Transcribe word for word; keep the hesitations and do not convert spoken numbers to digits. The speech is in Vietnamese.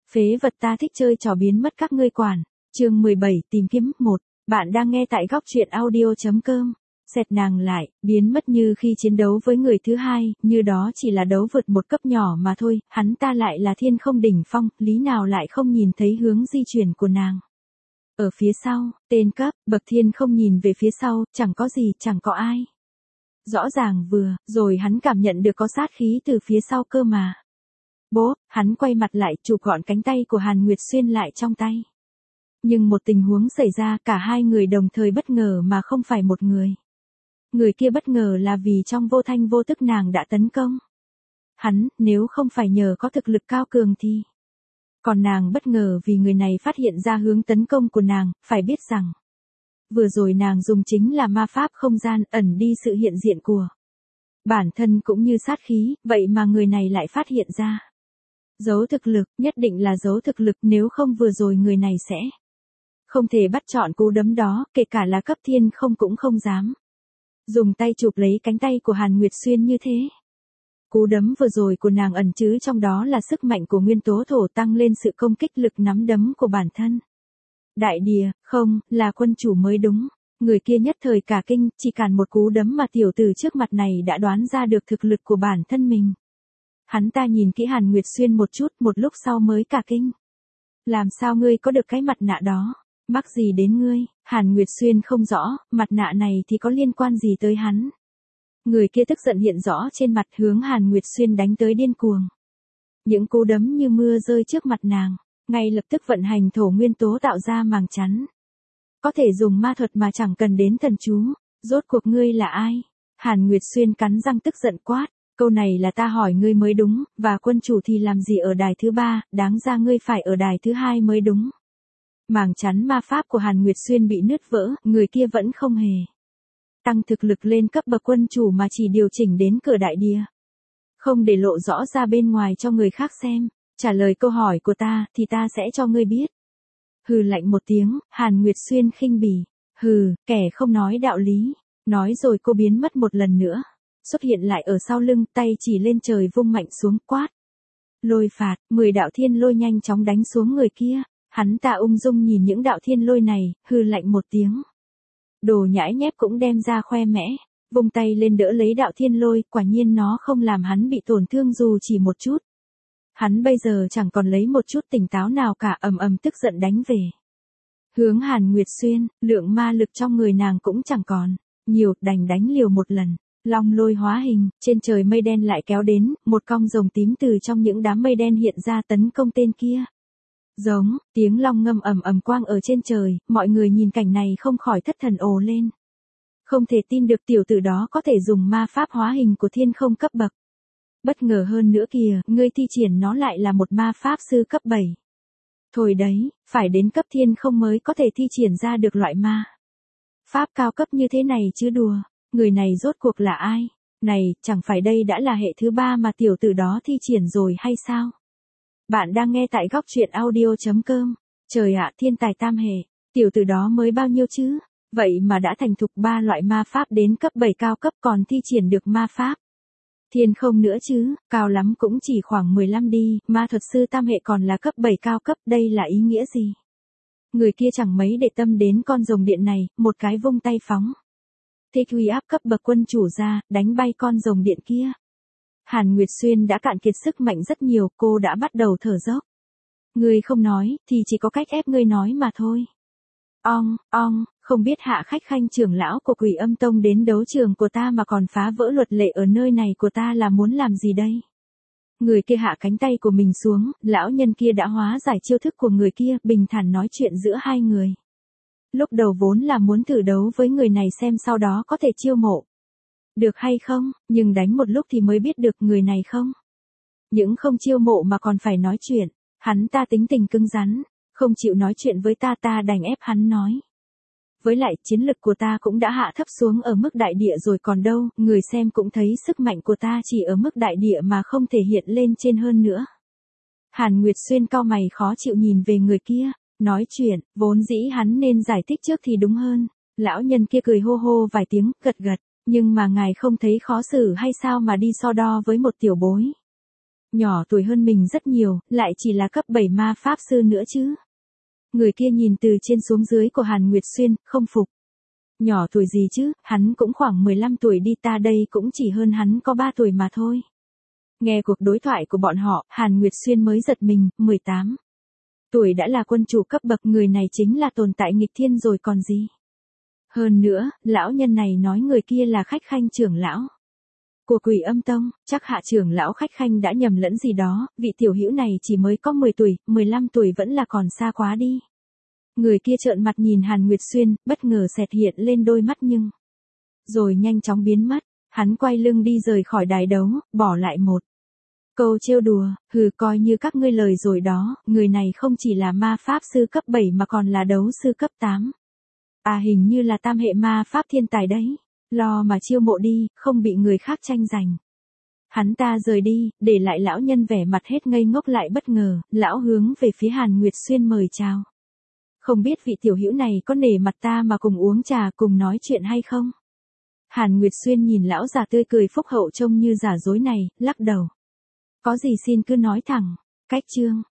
Phế vật ta thích chơi trò biến mất các ngươi quản. Chương mười bảy tìm kiếm một. Bạn đang nghe tại góc truyện audio chấm com. Xẹt nàng lại, biến mất như khi chiến đấu với người thứ hai, như đó chỉ là đấu vượt một cấp nhỏ mà thôi, hắn ta lại là thiên không đỉnh phong, lý nào lại không nhìn thấy hướng di chuyển của nàng. Ở phía sau, tên cấp, bậc thiên không nhìn về phía sau, chẳng có gì, chẳng có ai. Rõ ràng vừa, rồi hắn cảm nhận được có sát khí từ phía sau cơ mà. Bố, hắn quay mặt lại chụp gọn cánh tay của Hàn Nguyệt Xuyên lại trong tay. Nhưng một tình huống xảy ra, cả hai người đồng thời bất ngờ mà không phải một người. Người kia bất ngờ là vì trong vô thanh vô tức nàng đã tấn công. Hắn, nếu không phải nhờ có thực lực cao cường thì... Còn nàng bất ngờ vì người này phát hiện ra hướng tấn công của nàng, phải biết rằng... Vừa rồi nàng dùng chính là ma pháp không gian ẩn đi sự hiện diện của bản thân cũng như sát khí, vậy mà người này lại phát hiện ra. Giấu thực lực, nhất định là giấu thực lực, nếu không vừa rồi người này sẽ không thể bắt chọn cú đấm đó, kể cả là cấp thiên không cũng không dám. Dùng tay chụp lấy cánh tay của Hàn Nguyệt Xuyên như thế. Cú đấm vừa rồi của nàng ẩn chứa trong đó là sức mạnh của nguyên tố thổ tăng lên sự công kích lực nắm đấm của bản thân. Đại địa, không, là quân chủ mới đúng. Người kia nhất thời cả kinh, chỉ cản một cú đấm mà tiểu tử trước mặt này đã đoán ra được thực lực của bản thân mình. Hắn ta nhìn kỹ Hàn Nguyệt Xuyên một chút, một lúc sau mới cả kinh. Làm sao ngươi có được cái mặt nạ đó? Mắc gì đến ngươi? Hàn Nguyệt Xuyên không rõ, mặt nạ này thì có liên quan gì tới hắn? Người kia tức giận hiện rõ trên mặt, hướng Hàn Nguyệt Xuyên đánh tới điên cuồng. Những cú đấm như mưa rơi trước mặt nàng, ngay lập tức vận hành thổ nguyên tố tạo ra màng chắn. Có thể dùng ma thuật mà chẳng cần đến thần chú. Rốt cuộc ngươi là ai? Hàn Nguyệt Xuyên cắn răng tức giận quát. Câu này là ta hỏi ngươi mới đúng, và quân chủ thì làm gì ở đài thứ ba, đáng ra ngươi phải ở đài thứ hai mới đúng. Màng chắn ma pháp của Hàn Nguyệt Xuyên bị nứt vỡ, người kia vẫn không hề tăng thực lực lên cấp bậc quân chủ mà chỉ điều chỉnh đến cửa đại địa. Không để lộ rõ ra bên ngoài cho người khác xem. Trả lời câu hỏi của ta thì ta sẽ cho ngươi biết. Hừ lạnh một tiếng, Hàn Nguyệt Xuyên khinh bỉ. Hừ, kẻ không nói đạo lý. Nói rồi cô biến mất một lần nữa. Xuất hiện lại ở sau lưng, tay chỉ lên trời vung mạnh xuống quát. Lôi phạt, mười đạo thiên lôi nhanh chóng đánh xuống người kia. Hắn ta ung dung nhìn những đạo thiên lôi này, hừ lạnh một tiếng. Đồ nhãi nhép cũng đem ra khoe mẽ. Vung tay lên đỡ lấy đạo thiên lôi, quả nhiên nó không làm hắn bị tổn thương dù chỉ một chút. Hắn bây giờ chẳng còn lấy một chút tỉnh táo nào cả, ầm ầm tức giận đánh về. Hướng Hàn Nguyệt Xuyên, lượng ma lực trong người nàng cũng chẳng còn nhiều, đành đánh liều một lần. Long lôi hóa hình, trên trời mây đen lại kéo đến, một cong rồng tím từ trong những đám mây đen hiện ra tấn công tên kia. Giống, tiếng long ngâm ầm ầm quang ở trên trời, mọi người nhìn cảnh này không khỏi thất thần ồ lên. Không thể tin được tiểu tử đó có thể dùng ma pháp hóa hình của thiên không cấp bậc. Bất ngờ hơn nữa kìa, ngươi thi triển nó lại là một ma pháp sư cấp bảy. Thôi đấy, phải đến cấp thiên không mới có thể thi triển ra được loại ma pháp cao cấp như thế này chứ đùa. Người này rốt cuộc là ai? Này, chẳng phải đây đã là hệ thứ ba mà tiểu tử đó thi triển rồi hay sao? Bạn đang nghe tại góc truyện audio chấm com. Trời ạ, thiên tài tam hệ, tiểu tử đó mới bao nhiêu chứ? Vậy mà đã thành thục ba loại ma pháp đến cấp bảy cao cấp còn thi triển được ma pháp thiên không nữa chứ, cao lắm cũng chỉ khoảng mười lăm đi, ma thuật sư tam hệ còn là cấp bảy cao cấp, đây là ý nghĩa gì? Người kia chẳng mấy để tâm đến con rồng điện này, một cái vung tay phóng. Thích uy áp cấp bậc quân chủ ra, đánh bay con rồng điện kia. Hàn Nguyệt Xuyên đã cạn kiệt sức mạnh rất nhiều, cô đã bắt đầu thở dốc. Ngươi không nói, thì chỉ có cách ép ngươi nói mà thôi. Ong, ong, không biết hạ khách khanh trưởng lão của Quỷ Âm Tông đến đấu trường của ta mà còn phá vỡ luật lệ ở nơi này của ta là muốn làm gì đây? Người kia hạ cánh tay của mình xuống, lão nhân kia đã hóa giải chiêu thức của người kia, bình thản nói chuyện giữa hai người. Lúc đầu vốn là muốn thử đấu với người này xem sau đó có thể chiêu mộ được hay không, nhưng đánh một lúc thì mới biết được người này không. Những không chiêu mộ mà còn phải nói chuyện, hắn ta tính tình cứng rắn, không chịu nói chuyện với ta, ta đành ép hắn nói. Với lại chiến lực của ta cũng đã hạ thấp xuống ở mức đại địa rồi còn đâu, người xem cũng thấy sức mạnh của ta chỉ ở mức đại địa mà không thể hiện lên trên hơn nữa. Hàn Nguyệt Xuyên cau mày khó chịu nhìn về người kia, nói chuyện, vốn dĩ hắn nên giải thích trước thì đúng hơn. Lão nhân kia cười hô hô vài tiếng, gật gật, nhưng mà ngài không thấy khó xử hay sao mà đi so đo với một tiểu bối. Nhỏ tuổi hơn mình rất nhiều, lại chỉ là cấp bảy ma pháp sư nữa chứ. Người kia nhìn từ trên xuống dưới của Hàn Nguyệt Xuyên, không phục. Nhỏ tuổi gì chứ, hắn cũng khoảng mười lăm tuổi đi, ta đây cũng chỉ hơn hắn có ba tuổi mà thôi. Nghe cuộc đối thoại của bọn họ, Hàn Nguyệt Xuyên mới giật mình, mười tám tuổi đã là quân chủ cấp bậc, người này chính là tồn tại nghịch thiên rồi còn gì. Hơn nữa, lão nhân này nói người kia là Khách Khanh trưởng lão của Quỷ Âm Tông, chắc Hạ trưởng lão Khách Khanh đã nhầm lẫn gì đó, vị tiểu hữu này chỉ mới có mười tuổi, mười lăm tuổi vẫn là còn xa quá đi. Người kia trợn mặt nhìn Hàn Nguyệt Xuyên, bất ngờ xẹt hiện lên đôi mắt nhưng rồi nhanh chóng biến mất, hắn quay lưng đi rời khỏi đài đấu, bỏ lại một câu trêu đùa, hừ, coi như các ngươi lời rồi đó, người này không chỉ là ma pháp sư cấp bảy mà còn là đấu sư cấp tám. À, hình như là tam hệ ma pháp thiên tài đấy, lo mà chiêu mộ đi, không bị người khác tranh giành. Hắn ta rời đi, để lại lão nhân vẻ mặt hết ngây ngốc lại bất ngờ, lão hướng về phía Hàn Nguyệt Xuyên mời chào. Không biết vị tiểu hữu này có nể mặt ta mà cùng uống trà cùng nói chuyện hay không? Hàn Nguyệt Xuyên nhìn lão già tươi cười phúc hậu trông như giả dối này, lắc đầu. Có gì xin cứ nói thẳng, cách chương.